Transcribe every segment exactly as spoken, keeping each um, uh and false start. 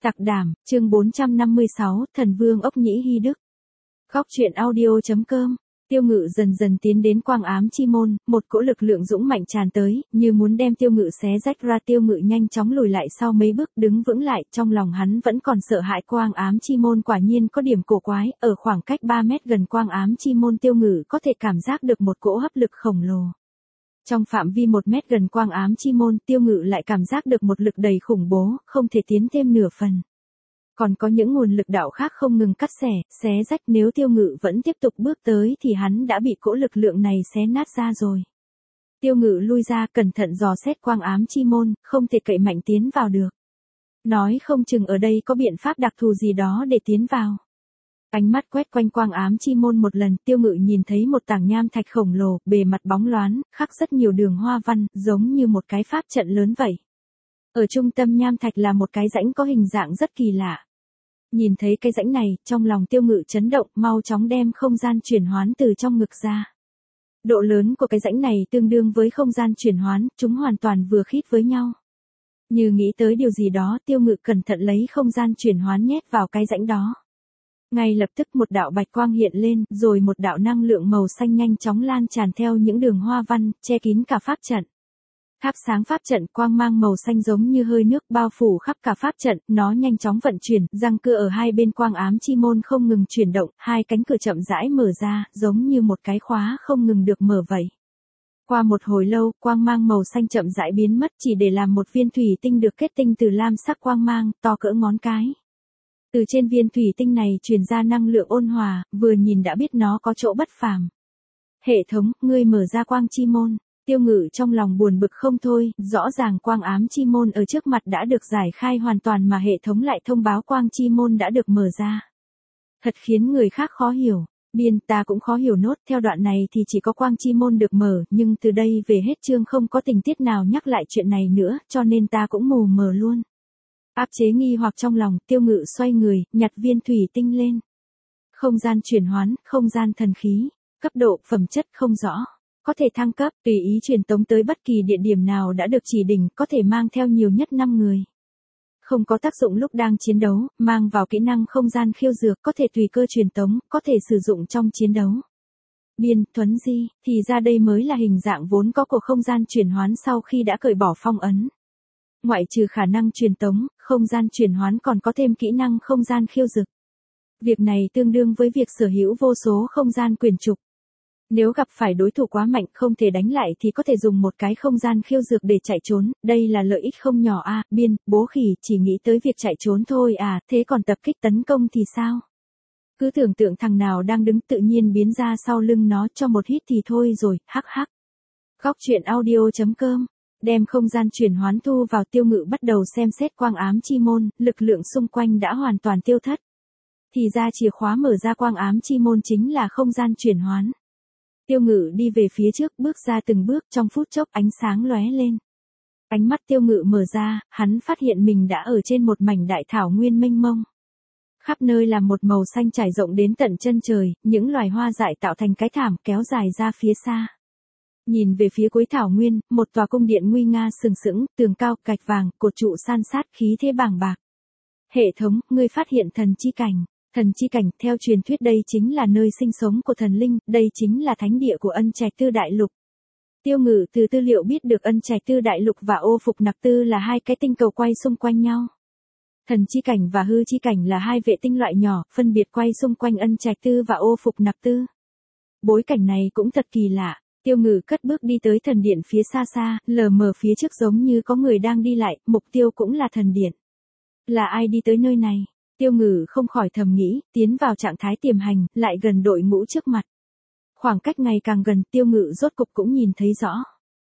Tạc Đảm, chương bốn trăm năm mươi sáu, Thần Vương Ốc Nhĩ Hy Đức. Góc truyện audio.com. Tiêu Ngự dần dần tiến đến Quang Ám Chi Môn, một cỗ lực lượng dũng mạnh tràn tới, như muốn đem Tiêu Ngự xé rách ra. Tiêu Ngự nhanh chóng lùi lại sau mấy bước, đứng vững lại, trong lòng hắn vẫn còn sợ hãi. Quang Ám Chi Môn quả nhiên có điểm cổ quái, ở khoảng cách ba mét gần Quang Ám Chi Môn, Tiêu Ngự có thể cảm giác được một cỗ hấp lực khổng lồ. Trong phạm vi một mét gần Quang Ám Chi Môn, Tiêu Ngự lại cảm giác được một lực đầy khủng bố, không thể tiến thêm nửa phần. Còn có những nguồn lực đạo khác không ngừng cắt xẻ, xé rách, nếu Tiêu Ngự vẫn tiếp tục bước tới thì hắn đã bị cỗ lực lượng này xé nát ra rồi. Tiêu Ngự lui ra, cẩn thận dò xét Quang Ám Chi Môn, không thể cậy mạnh tiến vào được. Nói không chừng ở đây có biện pháp đặc thù gì đó để tiến vào. Ánh mắt quét quanh Quang Ám Chi Môn một lần, Tiêu Ngự nhìn thấy một tảng nham thạch khổng lồ, bề mặt bóng loáng, khắc rất nhiều đường hoa văn, giống như một cái pháp trận lớn vậy. Ở trung tâm nham thạch là một cái rãnh có hình dạng rất kỳ lạ. Nhìn thấy cái rãnh này, trong lòng Tiêu Ngự chấn động, mau chóng đem không gian chuyển hoán từ trong ngực ra. Độ lớn của cái rãnh này tương đương với không gian chuyển hoán, chúng hoàn toàn vừa khít với nhau. Như nghĩ tới điều gì đó, Tiêu Ngự cẩn thận lấy không gian chuyển hoán nhét vào cái rãnh đó. Ngay lập tức một đạo bạch quang hiện lên, rồi một đạo năng lượng màu xanh nhanh chóng lan tràn theo những đường hoa văn, che kín cả pháp trận. Thắp sáng pháp trận, quang mang màu xanh giống như hơi nước bao phủ khắp cả pháp trận, nó nhanh chóng vận chuyển, răng cưa ở hai bên Quang Ám Chi Môn không ngừng chuyển động, hai cánh cửa chậm rãi mở ra, giống như một cái khóa không ngừng được mở vậy. Qua một hồi lâu, quang mang màu xanh chậm rãi biến mất, chỉ để làm một viên thủy tinh được kết tinh từ lam sắc quang mang, to cỡ ngón cái. Từ trên viên thủy tinh này truyền ra năng lượng ôn hòa, vừa nhìn đã biết nó có chỗ bất phàm. Hệ thống, ngươi mở ra Quang Chi Môn. Tiêu Ngự trong lòng buồn bực không thôi, rõ ràng Quang Ám Chi Môn ở trước mặt đã được giải khai hoàn toàn mà hệ thống lại thông báo Quang Chi Môn đã được mở ra. Thật khiến người khác khó hiểu. Biên, ta cũng khó hiểu nốt, theo đoạn này thì chỉ có Quang Chi Môn được mở, nhưng từ đây về hết chương không có tình tiết nào nhắc lại chuyện này nữa, cho nên ta cũng mù mờ luôn. Áp chế nghi hoặc trong lòng, Tiêu Ngự xoay người, nhặt viên thủy tinh lên. Không gian chuyển hoán, không gian thần khí, cấp độ, phẩm chất không rõ. Có thể thăng cấp, tùy ý truyền tống tới bất kỳ địa điểm nào đã được chỉ định, có thể mang theo nhiều nhất năm người. Không có tác dụng lúc đang chiến đấu, mang vào kỹ năng không gian khiêu dược, có thể tùy cơ truyền tống, có thể sử dụng trong chiến đấu. Biên, Thuấn Di, thì ra đây mới là hình dạng vốn có của không gian chuyển hoán sau khi đã cởi bỏ phong ấn. Ngoại trừ khả năng truyền tống, không gian chuyển hoán còn có thêm kỹ năng không gian khiêu dược. Việc này tương đương với việc sở hữu vô số không gian quyền trục. Nếu gặp phải đối thủ quá mạnh không thể đánh lại thì có thể dùng một cái không gian khiêu dược để chạy trốn, đây là lợi ích không nhỏ a. À, Biên, bố khỉ, chỉ nghĩ tới việc chạy trốn thôi à, thế còn tập kích tấn công thì sao? Cứ tưởng tượng thằng nào đang đứng tự nhiên biến ra sau lưng nó cho một hít thì thôi rồi, hắc hắc. Góc truyện audio.com. Đem không gian chuyển hoán thu vào, Tiêu Ngự bắt đầu xem xét Quang Ám Chi Môn, lực lượng xung quanh đã hoàn toàn tiêu thất. Thì ra chìa khóa mở ra Quang Ám Chi Môn chính là không gian chuyển hoán. Tiêu Ngự đi về phía trước, bước ra từng bước, trong phút chốc ánh sáng lóe lên. Ánh mắt Tiêu Ngự mở ra, hắn phát hiện mình đã ở trên một mảnh đại thảo nguyên mênh mông. Khắp nơi là một màu xanh trải rộng đến tận chân trời, những loài hoa dại tạo thành cái thảm kéo dài ra phía xa. Nhìn về phía cuối thảo nguyên, một tòa cung điện nguy nga sừng sững, tường cao, gạch vàng, cột trụ san sát, khí thế bàng bạc. Hệ thống, ngươi phát hiện thần chi cảnh. Thần chi cảnh, theo truyền thuyết đây chính là nơi sinh sống của thần linh, đây chính là thánh địa của Ân Trạch Tư Đại Lục. Tiêu Ngự từ tư liệu biết được Ân Trạch Tư Đại Lục và Ô Phục Nặc Tư là hai cái tinh cầu quay xung quanh nhau. Thần chi cảnh và hư chi cảnh là hai vệ tinh loại nhỏ, phân biệt quay xung quanh Ân Trạch Tư và Ô Phục Nặc Tư. Bối cảnh này cũng thật kỳ lạ. Tiêu Ngự cất bước đi tới thần điện phía xa xa, lờ mờ phía trước giống như có người đang đi lại, mục tiêu cũng là thần điện. Là ai đi tới nơi này? Tiêu Ngự không khỏi thầm nghĩ, tiến vào trạng thái tiềm hành, lại gần đội ngũ trước mặt. Khoảng cách ngày càng gần, Tiêu Ngự rốt cục cũng nhìn thấy rõ.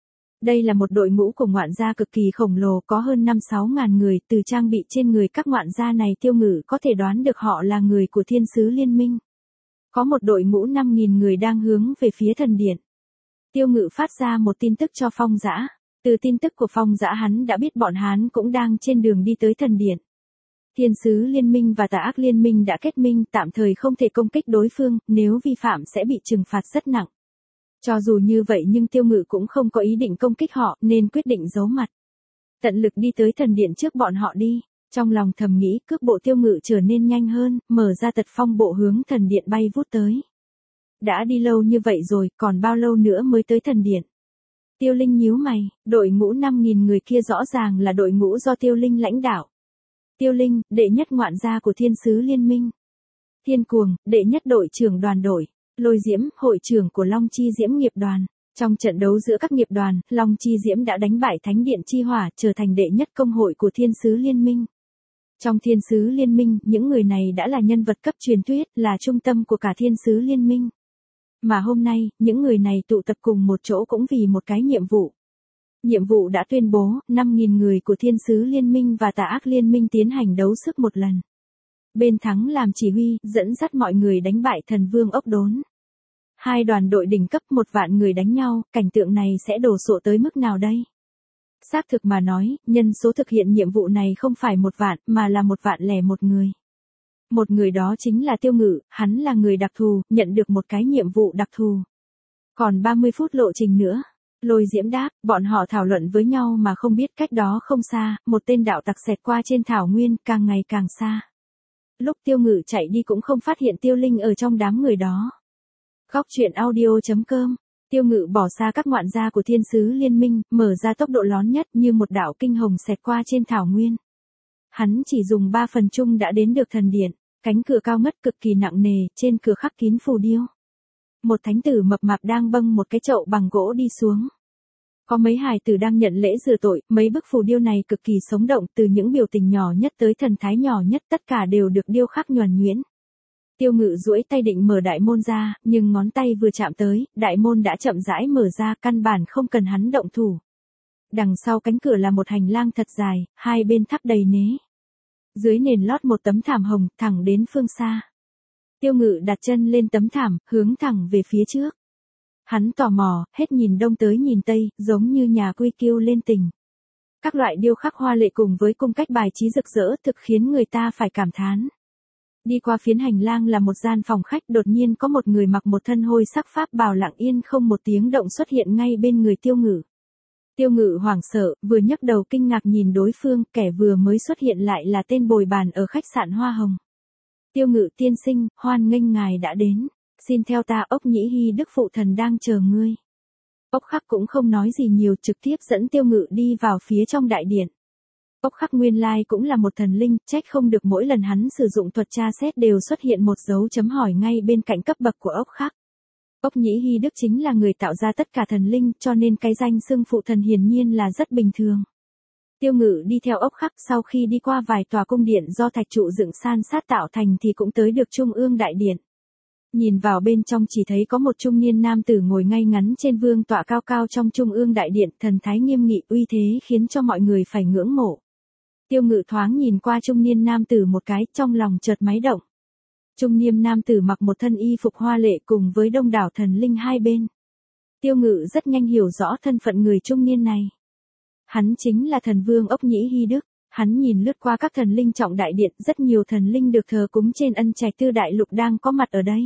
Đây là một đội ngũ của ngoạn gia cực kỳ khổng lồ, có hơn năm sáu ngàn người, từ trang bị trên người các ngoạn gia này Tiêu Ngự có thể đoán được họ là người của Thiên Sứ Liên Minh. Có một đội ngũ năm nghìn người đang hướng về phía thần điện. Tiêu Ngự phát ra một tin tức cho Phong Dã. Từ tin tức của Phong Dã hắn đã biết bọn hắn cũng đang trên đường đi tới thần điện. Thiên Sứ Liên Minh và Tà Ác Liên Minh đã kết minh, tạm thời không thể công kích đối phương, nếu vi phạm sẽ bị trừng phạt rất nặng. Cho dù như vậy nhưng Tiêu Ngự cũng không có ý định công kích họ, nên quyết định giấu mặt. Tận lực đi tới thần điện trước bọn họ đi. Trong lòng thầm nghĩ, cước bộ Tiêu Ngự trở nên nhanh hơn, mở ra tật phong bộ hướng thần điện bay vút tới. Đã đi lâu như vậy rồi, còn bao lâu nữa mới tới thần điện? Tiêu Linh nhíu mày, đội ngũ năm nghìn người kia rõ ràng là đội ngũ do Tiêu Linh lãnh đạo. Tiêu Linh, đệ nhất ngoạn gia của Thiên Sứ Liên Minh. Thiên Cuồng, đệ nhất đội trưởng đoàn đội. Lôi Diễm, hội trưởng của Long Chi Diễm nghiệp đoàn. Trong trận đấu giữa các nghiệp đoàn, Long Chi Diễm đã đánh bại Thánh Điện Chi Hỏa, trở thành đệ nhất công hội của Thiên Sứ Liên Minh. Trong Thiên Sứ Liên Minh, những người này đã là nhân vật cấp truyền thuyết, là trung tâm của cả Thiên Sứ Liên Minh. Mà hôm nay, những người này tụ tập cùng một chỗ cũng vì một cái nhiệm vụ. Nhiệm vụ đã tuyên bố, năm nghìn người của Thiên Sứ Liên Minh và Tà Ác Liên Minh tiến hành đấu sức một lần. Bên thắng làm chỉ huy, dẫn dắt mọi người đánh bại thần vương ốc đốn. Hai đoàn đội đỉnh cấp một vạn người đánh nhau, cảnh tượng này sẽ đổ sộ tới mức nào đây? Xác thực mà nói, nhân số thực hiện nhiệm vụ này không phải một vạn, mà là một vạn lẻ một người. Một người đó chính là Tiêu Ngự, hắn là người đặc thù, nhận được một cái nhiệm vụ đặc thù. Còn ba mươi phút lộ trình nữa. Lôi Diễm đáp, bọn họ thảo luận với nhau mà không biết cách đó không xa, một tên đạo tặc xẹt qua trên thảo nguyên, càng ngày càng xa. Lúc Tiêu Ngự chạy đi cũng không phát hiện Tiêu Linh ở trong đám người đó. Góc truyện audio chấm com. Tiêu Ngự bỏ xa các ngoạn gia của Thiên Sứ Liên Minh, mở ra tốc độ lón nhất như một đạo kinh hồng xẹt qua trên thảo nguyên. Hắn chỉ dùng ba phần chung đã đến được thần điện, cánh cửa cao ngất cực kỳ nặng nề, trên cửa khắc kín phù điêu. Một thánh tử mập mạp đang bâng một cái chậu bằng gỗ đi xuống. Có mấy hài tử đang nhận lễ rửa tội, mấy bức phù điêu này cực kỳ sống động, từ những biểu tình nhỏ nhất tới thần thái nhỏ nhất tất cả đều được điêu khắc nhuần nhuyễn. Tiêu Ngự duỗi tay định mở đại môn ra, nhưng ngón tay vừa chạm tới, đại môn đã chậm rãi mở ra, căn bản không cần hắn động thủ. Đằng sau cánh cửa là một hành lang thật dài, hai bên thắp đầy nế. Dưới nền lót một tấm thảm hồng, thẳng đến phương xa. Tiêu Ngự đặt chân lên tấm thảm, hướng thẳng về phía trước. Hắn tò mò, hết nhìn đông tới nhìn tây, giống như nhà quy kiêu lên tình. Các loại điêu khắc hoa lệ cùng với cung cách bài trí rực rỡ thực khiến người ta phải cảm thán. Đi qua phiến hành lang là một gian phòng khách, đột nhiên có một người mặc một thân hôi sắc pháp bào lặng yên không một tiếng động xuất hiện ngay bên người Tiêu Ngự. Tiêu Ngự hoảng sợ, vừa nhấc đầu kinh ngạc nhìn đối phương, kẻ vừa mới xuất hiện lại là tên bồi bàn ở khách sạn Hoa Hồng. Tiêu Ngự tiên sinh, hoan nghênh ngài đã đến. Xin theo ta, Ốc Nhĩ Hy Đức phụ thần đang chờ ngươi. Ốc Khắc cũng không nói gì nhiều, trực tiếp dẫn Tiêu Ngự đi vào phía trong đại điện. Ốc Khắc nguyên lai cũng là một thần linh, trách không được mỗi lần hắn sử dụng thuật tra xét đều xuất hiện một dấu chấm hỏi ngay bên cạnh cấp bậc của Ốc Khắc. Ốc Nhĩ Hy Đức chính là người tạo ra tất cả thần linh, cho nên cái danh xưng phụ thần hiển nhiên là rất bình thường. Tiêu Ngự đi theo Ốc Khắc, sau khi đi qua vài tòa cung điện do thạch trụ dựng san sát tạo thành thì cũng tới được trung ương đại điện. Nhìn vào bên trong chỉ thấy có một trung niên nam tử ngồi ngay ngắn trên vương tọa cao cao trong trung ương đại điện, thần thái nghiêm nghị uy thế khiến cho mọi người phải ngưỡng mộ. Tiêu Ngự thoáng nhìn qua trung niên nam tử một cái, trong lòng chợt máy động. Trung niên nam tử mặc một thân y phục hoa lệ cùng với đông đảo thần linh hai bên. Tiêu Ngự rất nhanh hiểu rõ thân phận người trung niên này. Hắn chính là thần vương Ốc Nhĩ Hy Đức. Hắn nhìn lướt qua các thần linh trọng đại điện, rất nhiều thần linh được thờ cúng trên ân trạch tư đại lục đang có mặt ở đây.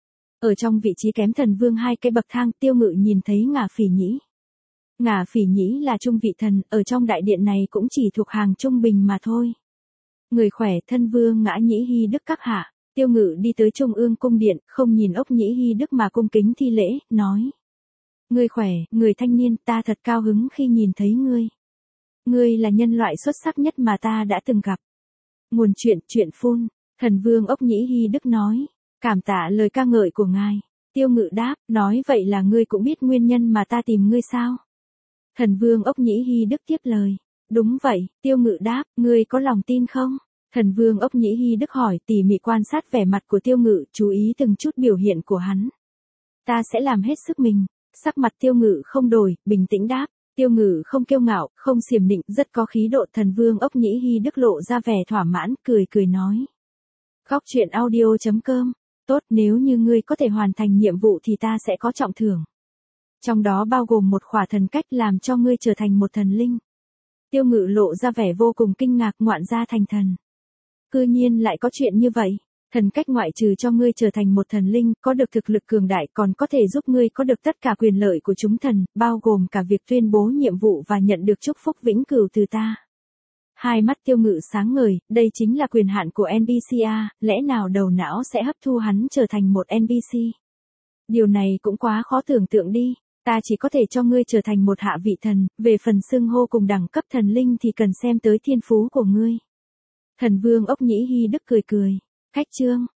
Ở trong vị trí kém thần vương hai cái bậc thang, Tiêu Ngự nhìn thấy Ngả Phỉ Nhĩ. Ngả Phỉ Nhĩ là trung vị thần, ở trong đại điện này cũng chỉ thuộc hàng trung bình mà thôi. Người khỏe, thân vương Ngã Nhĩ Hy Đức các hạ. Tiêu Ngự đi tới trung ương cung điện, không nhìn Ốc Nhĩ Hy Đức mà cung kính thi lễ, nói. Người khỏe, người thanh niên, ta thật cao hứng khi nhìn thấy ngươi. Ngươi là nhân loại xuất sắc nhất mà ta đã từng gặp. Nguồn chuyện, chuyện phun. Thần vương Ốc Nhĩ Hy Đức nói. Cảm tạ lời ca ngợi của ngài. Tiêu Ngự đáp, nói vậy là ngươi cũng biết nguyên nhân mà ta tìm ngươi sao? Thần vương Ốc Nhĩ Hy Đức tiếp lời. Đúng vậy, Tiêu Ngự đáp, ngươi có lòng tin không? Thần vương Ốc Nhĩ Hy Đức hỏi, tỉ mỉ quan sát vẻ mặt của Tiêu Ngự, chú ý từng chút biểu hiện của hắn. Ta sẽ làm hết sức mình. Sắc mặt Tiêu Ngự không đổi, bình tĩnh đáp. Tiêu Ngự không kiêu ngạo, không xiểm nịnh, rất có khí độ. Thần vương Ốc Nhĩ Hy Đức lộ ra vẻ thỏa mãn, cười cười nói. Góc truyện audio chấm com. Tốt, nếu như ngươi có thể hoàn thành nhiệm vụ thì ta sẽ có trọng thưởng. Trong đó bao gồm một khỏa thần cách làm cho ngươi trở thành một thần linh. Tiêu Ngự lộ ra vẻ vô cùng kinh ngạc, ngoạn gia thành thần. Cư nhiên lại có chuyện như vậy. Thần cách ngoại trừ cho ngươi trở thành một thần linh, có được thực lực cường đại, còn có thể giúp ngươi có được tất cả quyền lợi của chúng thần, bao gồm cả việc tuyên bố nhiệm vụ và nhận được chúc phúc vĩnh cửu từ ta. Hai mắt Tiêu Ngự sáng ngời, đây chính là quyền hạn của en pê xê à, lẽ nào đầu não sẽ hấp thu hắn trở thành một en pê xê? Điều này cũng quá khó tưởng tượng đi, ta chỉ có thể cho ngươi trở thành một hạ vị thần, về phần xưng hô cùng đẳng cấp thần linh thì cần xem tới thiên phú của ngươi. Thần vương Ốc Nhĩ Hy Đức cười cười, khách trương,